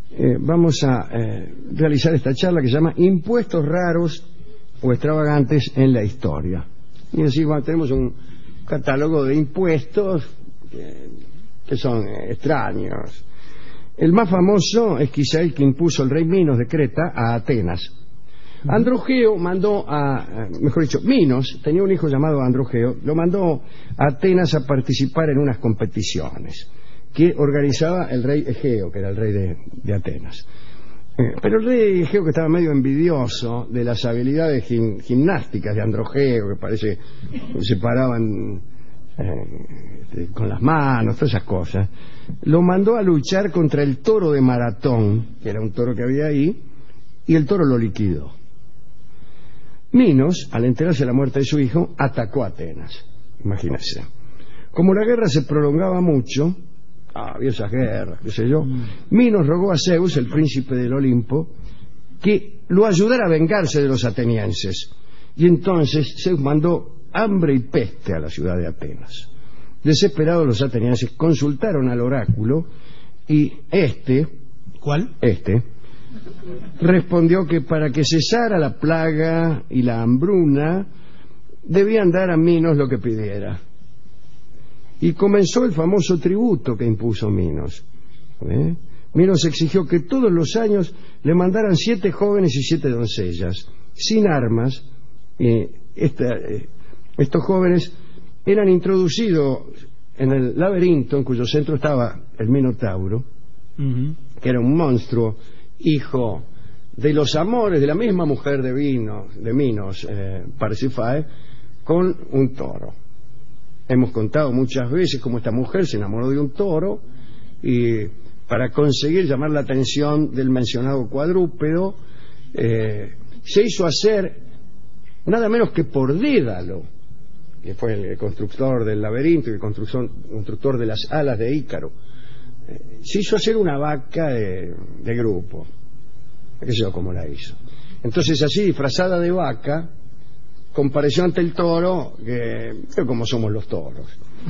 vamos a realizar esta charla que se llama Impuestos raros o extravagantes en la historia. Y así tenemos un catálogo de impuestos que son extraños. El más famoso es quizá el que impuso el rey Minos de Creta a Atenas. Androgeo mandó mejor dicho, Minos tenía un hijo llamado Androgeo, lo mandó a Atenas a participar en unas competiciones que organizaba el rey Egeo, que era el rey de Atenas. Pero el rey Egeo, que estaba medio envidioso de las habilidades gimnásticas de Androgeo, que parece que se paraban con las manos, todas esas cosas, lo mandó a luchar contra el toro de Maratón, que era un toro que había ahí, y el toro lo liquidó. Minos, al enterarse de la muerte de su hijo, atacó a Atenas. Imagínense. Como la guerra se prolongaba mucho, había esas guerras, qué sé yo, Minos rogó a Zeus, el príncipe del Olimpo, que lo ayudara a vengarse de los atenienses. Y entonces Zeus mandó hambre y peste a la ciudad de Atenas. Desesperados, los atenienses consultaron al oráculo y ¿Cuál? Respondió que para que cesara la plaga y la hambruna debían dar a Minos lo que pidiera. Y comenzó el famoso tributo que impuso Minos. Minos exigió que todos los años le mandaran 7 jóvenes y 7 doncellas, sin armas. Estos jóvenes eran introducidos en el laberinto en cuyo centro estaba el Minotauro, que era un monstruo, hijo de los amores de la misma mujer de Minos, Parsifae, con un toro. Hemos contado muchas veces cómo esta mujer se enamoró de un toro y para conseguir llamar la atención del mencionado cuadrúpedo se hizo hacer nada menos que por Dédalo, que fue el constructor del laberinto y el constructor de las alas de Ícaro. Se hizo hacer una vaca de grupo, qué sé yo cómo la hizo. Entonces, así disfrazada de vaca, compareció ante el toro, que como somos los toros.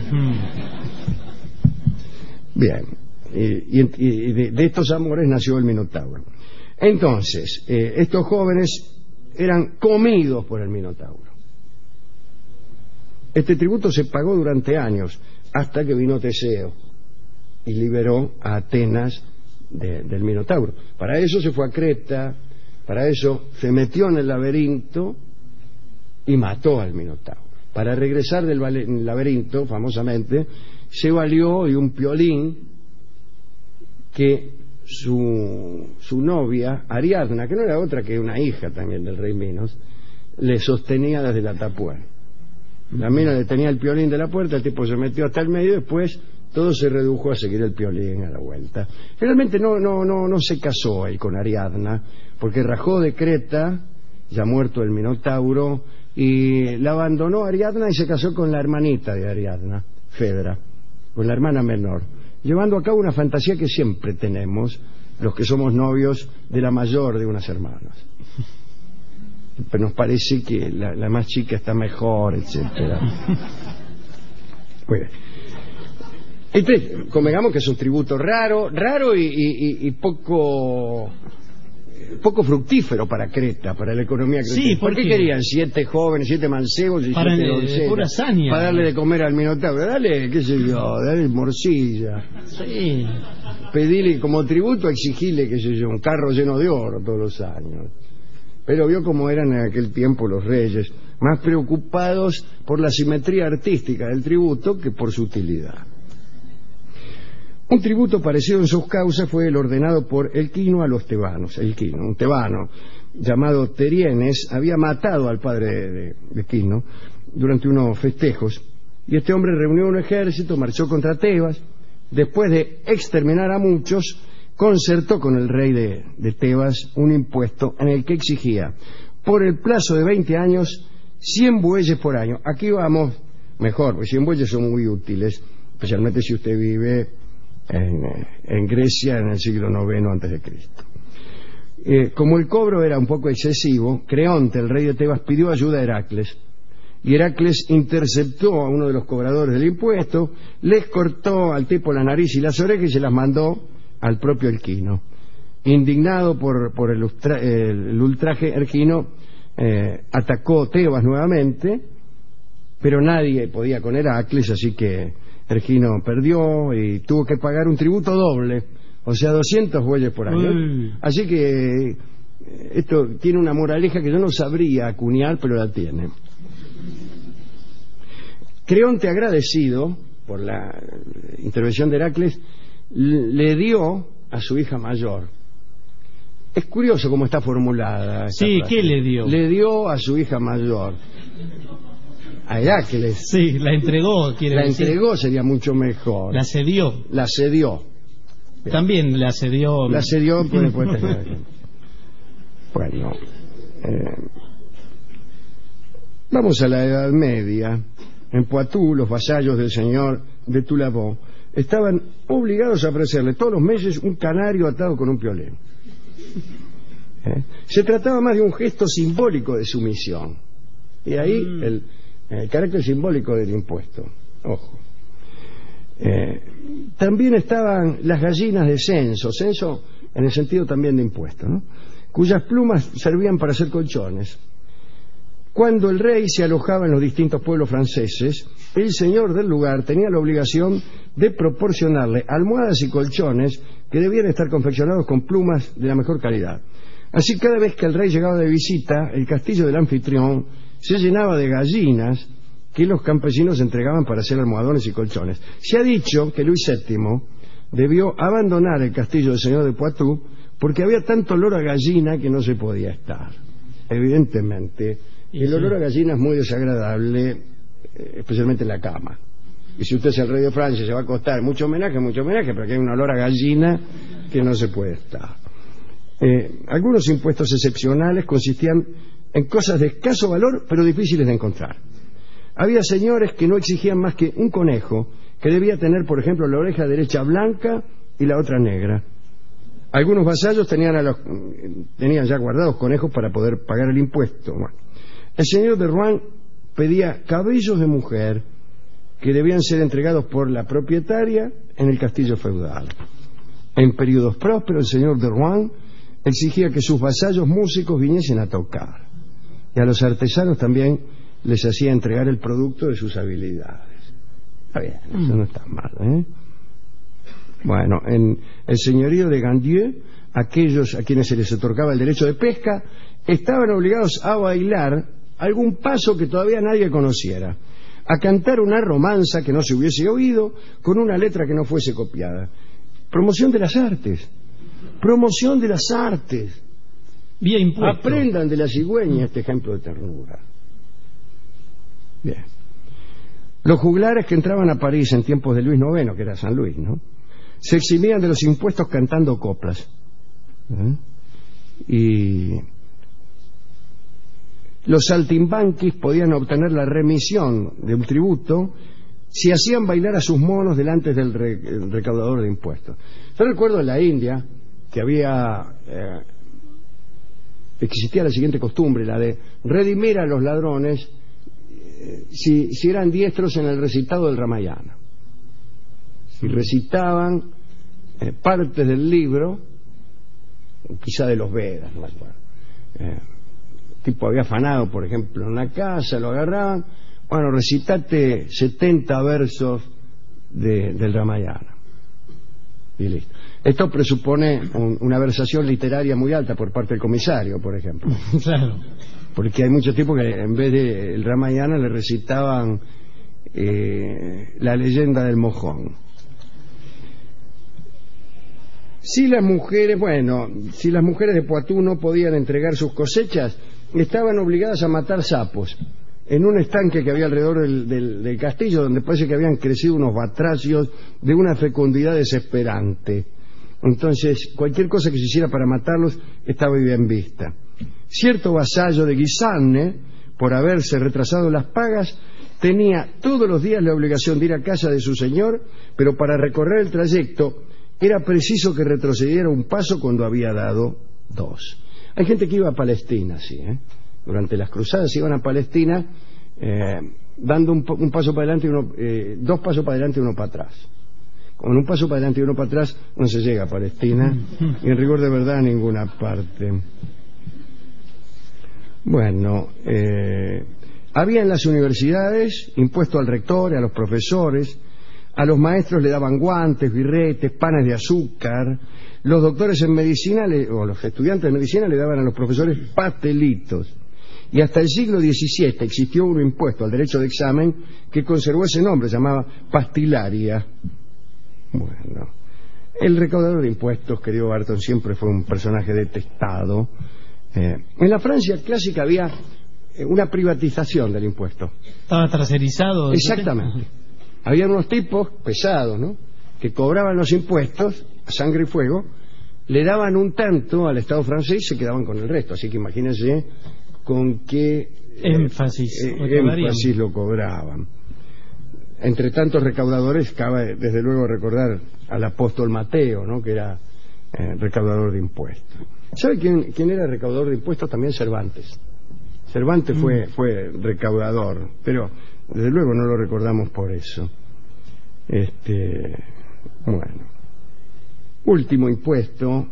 Bien, y de estos amores nació el Minotauro. Entonces, estos jóvenes eran comidos por el Minotauro. Este tributo se pagó durante años, hasta que vino Teseo y liberó a Atenas del Minotauro. Para eso se fue a Creta, para eso se metió en el laberinto y mató al Minotauro. Para regresar del laberinto, famosamente, se valió de un piolín que su novia, Ariadna, que no era otra que una hija también del rey Minos, le sostenía desde la tapuerta. La mina le tenía el piolín de la puerta, el tipo se metió hasta el medio y después todo se redujo a seguir el piolín a la vuelta. Finalmente no se casó él con Ariadna, porque rajó de Creta, ya muerto el Minotauro, y la abandonó Ariadna y se casó con la hermanita de Ariadna, Fedra, con la hermana menor, llevando a cabo una fantasía que siempre tenemos los que somos novios de la mayor de unas hermanas. Pero nos parece que la más chica está mejor, etcétera. Bueno, entonces, convengamos que es un tributo raro y poco fructífero para Creta, para la economía cretense. Sí, ¿por qué querían 7 jóvenes, 7 mancebos y 7 doncellas? Pura hazaña. Para darle de comer al Minotauro. Dale, qué sé yo, dale morcilla. Sí. Pedile como tributo, exigirle, qué sé yo, un carro lleno de oro todos los años. Pero vio cómo eran en aquel tiempo los reyes, más preocupados por la simetría artística del tributo que por su utilidad. Un tributo parecido en sus causas fue el ordenado por Elquino a los tebanos. Elquino, un tebano llamado Terienes, había matado al padre de Quino durante unos festejos, y este hombre reunió un ejército, marchó contra Tebas. Después de exterminar a muchos, concertó con el rey de Tebas un impuesto en el que exigía, por el plazo de 20 años, 100 bueyes por año. Aquí vamos mejor, porque 100 bueyes son muy útiles, especialmente si usted vive en Grecia en el siglo IX a.C. Como el cobro era un poco excesivo, Creonte, el rey de Tebas, pidió ayuda a Heracles, y Heracles interceptó a uno de los cobradores del impuesto, les cortó al tipo la nariz y las orejas y se las mandó al propio Elquino. indignado por el ultraje, Ergino atacó Tebas nuevamente, pero nadie podía con Heracles, así que Ergino perdió y tuvo que pagar un tributo doble, o sea, 200 bueyes por año. Así que esto tiene una moraleja que yo no sabría acuñar, pero la tiene. Creonte, agradecido por la intervención de Heracles, le dio a su hija mayor. Es curioso cómo está formulada esta Sí, frase. ¿qué le dio? Le dio a su hija mayor. A Heracles. Sí, la entregó, quiere La decir. entregó sería mucho mejor. La cedió. La cedió. También la cedió. La cedió, puede tener. Bueno. Vamos a la Edad Media. En Poitou, los vasallos del señor de Toulabon estaban obligados a ofrecerle todos los meses un canario atado con un piolín. Se trataba más de un gesto simbólico de sumisión. Y ahí el carácter simbólico del impuesto. Ojo. También estaban las gallinas de censo en el sentido también de impuesto, ¿no? Cuyas plumas servían para hacer colchones. Cuando el rey se alojaba en los distintos pueblos franceses, el señor del lugar tenía la obligación de proporcionarle almohadas y colchones que debían estar confeccionados con plumas de la mejor calidad. Así, cada vez que el rey llegaba de visita, el castillo del anfitrión se llenaba de gallinas que los campesinos entregaban para hacer almohadones y colchones. Se ha dicho que Luis VII debió abandonar el castillo del señor de Poitou porque había tanto olor a gallina que no se podía estar. Evidentemente, el olor a gallina es muy desagradable, especialmente en la cama. Y si usted es el rey de Francia, se va a acostar, mucho homenaje, pero aquí hay un olor a gallina que no se puede estar. Algunos impuestos excepcionales consistían en cosas de escaso valor, pero difíciles de encontrar. Había señores que no exigían más que un conejo, que debía tener, por ejemplo, la oreja derecha blanca y la otra negra. Algunos vasallos tenían ya guardados conejos para poder pagar el impuesto. Bueno, el señor de Rouen pedía cabellos de mujer que debían ser entregados por la propietaria en el castillo feudal. En periodos prósperos, el señor de Rouen exigía que sus vasallos músicos viniesen a tocar, y a los artesanos también les hacía entregar el producto de sus habilidades. Está bien, eso no está mal, ¿eh? Bueno, en el señorío de Gandieu, aquellos a quienes se les otorgaba el derecho de pesca estaban obligados a bailar algún paso que todavía nadie conociera, a cantar una romanza que no se hubiese oído, con una letra que no fuese copiada. Promoción de las artes. Promoción de las artes. Vía impuesto. Aprendan de la cigüeña este ejemplo de ternura. Bien. Los juglares que entraban a París en tiempos de Luis IX, que era San Luis, ¿no?, se eximían de los impuestos cantando coplas. Y los saltimbanquis podían obtener la remisión de un tributo si hacían bailar a sus monos delante del recaudador de impuestos. Yo recuerdo en la India que existía la siguiente costumbre, la de redimir a los ladrones si eran diestros en el recitado del Ramayana. Si recitaban partes del libro, quizá de los Vedas, no me acuerdo. Tipo había afanado, por ejemplo, en una casa, lo agarraban, bueno, recitate 70 versos del Ramayana. Y listo. Esto presupone una versación literaria muy alta por parte del comisario, por ejemplo. Claro. Porque hay muchos tipos que en vez del Ramayana le recitaban la leyenda del mojón. Si las mujeres de Poitou no podían entregar sus cosechas, estaban obligadas a matar sapos en un estanque que había alrededor del castillo, donde parece que habían crecido unos batracios de una fecundidad desesperante. Entonces, cualquier cosa que se hiciera para matarlos estaba bien vista. Cierto vasallo de Guisanne, por haberse retrasado las pagas, tenía todos los días la obligación de ir a casa de su señor, pero para recorrer el trayecto era preciso que retrocediera un paso cuando había dado 2. Hay gente que iba a Palestina, sí, durante las cruzadas iban a Palestina dando un paso para adelante y dos pasos para adelante y uno para atrás. con un paso para adelante y uno para atrás no se llega a Palestina y en rigor de verdad a ninguna parte. Bueno, había en las universidades impuesto al rector y a los profesores, a los maestros le daban guantes, birretes, panes de azúcar, los doctores en medicina o los estudiantes de medicina le daban a los profesores pastelitos. Y hasta el siglo XVII existió un impuesto al derecho de examen que conservó ese nombre, se llamaba pastilaria. Bueno, el recaudador de impuestos, querido Barton, siempre fue un personaje detestado. En la Francia clásica había una privatización del impuesto. Estaba tercerizado. Exactamente. Había unos tipos pesados, ¿no?, que cobraban los impuestos a sangre y fuego, le daban un tanto al Estado francés y se quedaban con el resto. Así que imagínense con qué énfasis lo cobraban. Entre tantos recaudadores, cabe desde luego recordar al apóstol Mateo, ¿no?, que era recaudador de impuestos. ¿Sabe quién era recaudador de impuestos? También Cervantes. Cervantes fue recaudador, pero desde luego no lo recordamos por eso. Bueno, último impuesto.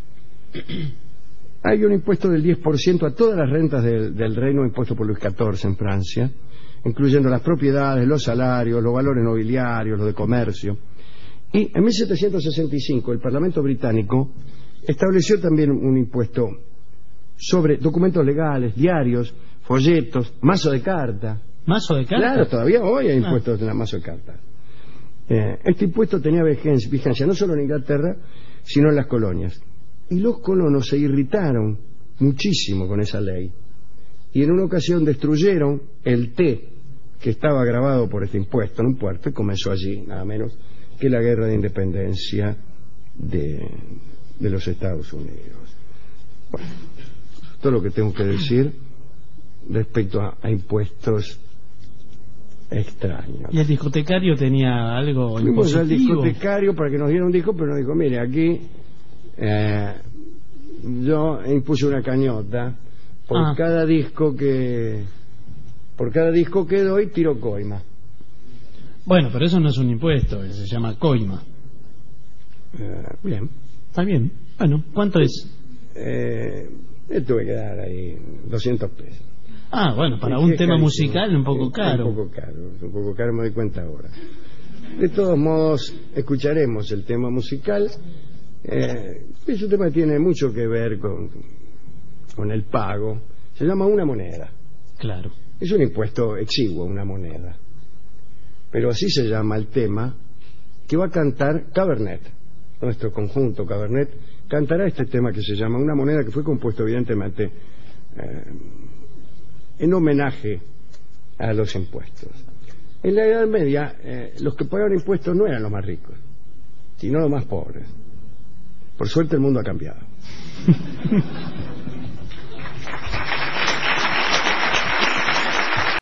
Hay un impuesto del 10% a todas las rentas del reino impuesto por Luis XIV en Francia, incluyendo las propiedades, los salarios, los valores nobiliarios, los de comercio. Y en 1765 el Parlamento británico estableció también un impuesto sobre documentos legales, diarios, folletos, mazo de carta. ¿Mazo de carta? Claro, todavía hoy hay impuestos en la mazo de carta. Este impuesto tenía vigencia no solo en Inglaterra, sino en las colonias. Y los colonos se irritaron muchísimo con esa ley. Y en una ocasión destruyeron el té que estaba grabado por este impuesto en un puerto, y comenzó allí, nada menos, que la guerra de independencia de los Estados Unidos. Bueno, esto es lo que tengo que decir respecto a impuestos extraños. ¿Y el discotecario tenía algo Fuimos al impositivo? discotecario para que nos diera un disco, pero nos dijo, mire, aquí yo impuse una cañota por cada disco que doy tiro coima. Bueno, pero eso no es un impuesto, se llama coima. Bien. Está bien. Bueno, ¿cuánto es? Le tuve que dar ahí 200 pesos. Ah, bueno, para un tema musical un poco caro. Un poco caro, me doy cuenta ahora. De todos modos, escucharemos el tema musical. Es un tema que tiene mucho que ver con el pago. Se llama una moneda. Claro. Es un impuesto exiguo, una moneda. Pero así se llama el tema que va a cantar Cabernet. Nuestro conjunto Cabernet cantará este tema que se llama Una moneda, que fue compuesto evidentemente en homenaje a los impuestos. En la Edad Media los que pagaban impuestos no eran los más ricos, sino los más pobres. Por suerte el mundo ha cambiado.